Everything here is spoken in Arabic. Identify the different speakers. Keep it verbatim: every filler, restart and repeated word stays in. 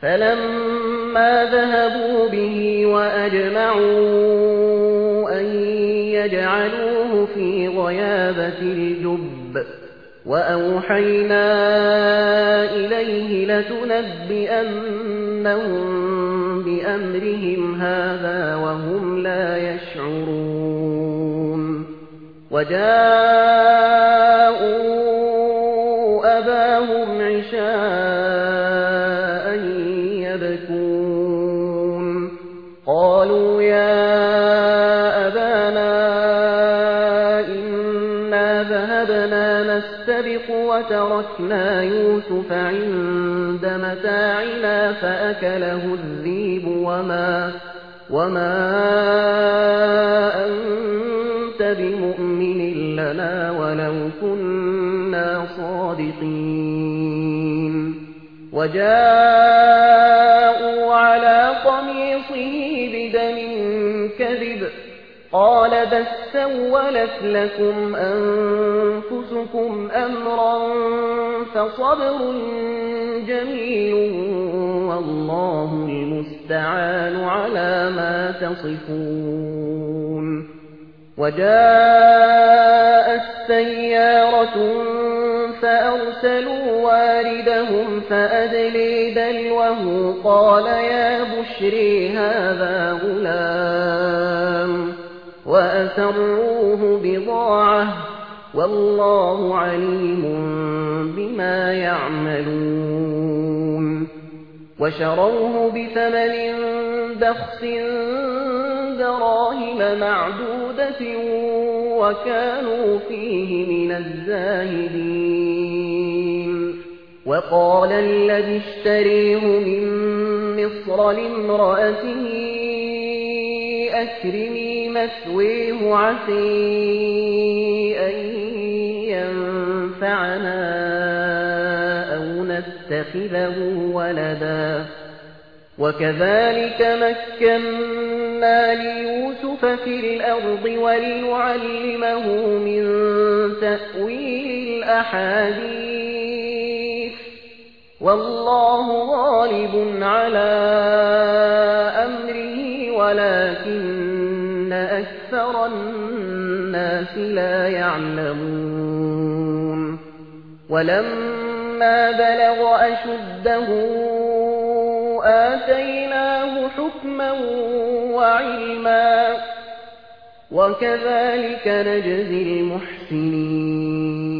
Speaker 1: فَلَمَّا ذَهَبُوا بِهِ وَأَجْمَعُوا أَن يَجْعَلُوهُ فِي غَيَابَتِ الْجُبِّ وَأَوْحَيْنَا إِلَيْهِ لَتُنَبِّئَنَّهُم بِأَمْرِهِمْ هَٰذَا وَهُمْ لَا يَشْعُرُونَ وَجَاءُوا أَبَاهُمْ عِشَاءً يَبْكُونَ قَالُوا يَا أَبَانَا إِنَّا ذَهَبْنَا نَسْتَبِقُ وَتَرَكْنَا يُوسُفَ عِندَ مَتَاعِنَا فَأَكَلَهُ الذِّئْبُ وَمَا وَمَا أَنتَ بِمُؤْمِنٍ لَّنَا وَلَوْ كُنَّا صَادِقِينَ وَجَاءُوا عَلَىٰ قَمِيصِهِ بِدَمٍ كَذِبٍ قَالَ بَل سَّوَّلَتْ لَكُمْ أَنفُسُكُمْ أَمْرًا فَصَبْرٌ جَمِيلٌ وَاللَّهُ الْمُسْتَعَانُ عَلَىٰ مَا تَصِفُونَ وَجَاءَتْ سَيَّارَةٌ فَأَرْسَلُوا وَارِدَهُمْ فَأَدْلَىٰ دَلْوَهُ قَالَ يَا بُشْرِي هَٰذَا غُلَامٌ وَأَسَرُّوهُ بِضَاعَةً وَاللَّهُ عَلِيمٌ بِمَا يَعْمَلُونَ وَشَرَوْهُ بِثَمَنٍ بَخْسٍ دَرَاهِمَ مَعْدُودَةٍ وَكَانُوا فِيهِ مِنَ الزَّاهِدِينَ وَقَالَ الَّذِي اشْتَرَاهُ مِن مِّصْرَ لِامْرَأَتِهِ أَكْرِمِي مَثْوَاهُ عَسَىٰ أَن يَنفَعَنَا أَوْ نَتَّخِذَهُ وَلَدًا وَكَذَٰلِكَ مَكَّنَّا لِيُوسُفَ فِي الْأَرْضِ وَلِنُعَلِّمَهُ مِن تَأْوِيلِ الْأَحَادِيثِ وَاللَّهُ غَالِبٌ عَلَىٰ أَمْرِهِ وَلَٰكِنَّ أَكْثَرَ النَّاسِ لَا يَعْلَمُونَ وَلَمَّا بَلَغَ أَشُدَّهُ آتَيْنَاهُ حُكْمًا وَعِلْمًا وَكَذَٰلِكَ نَجْزِي الْمُحْسِنِينَ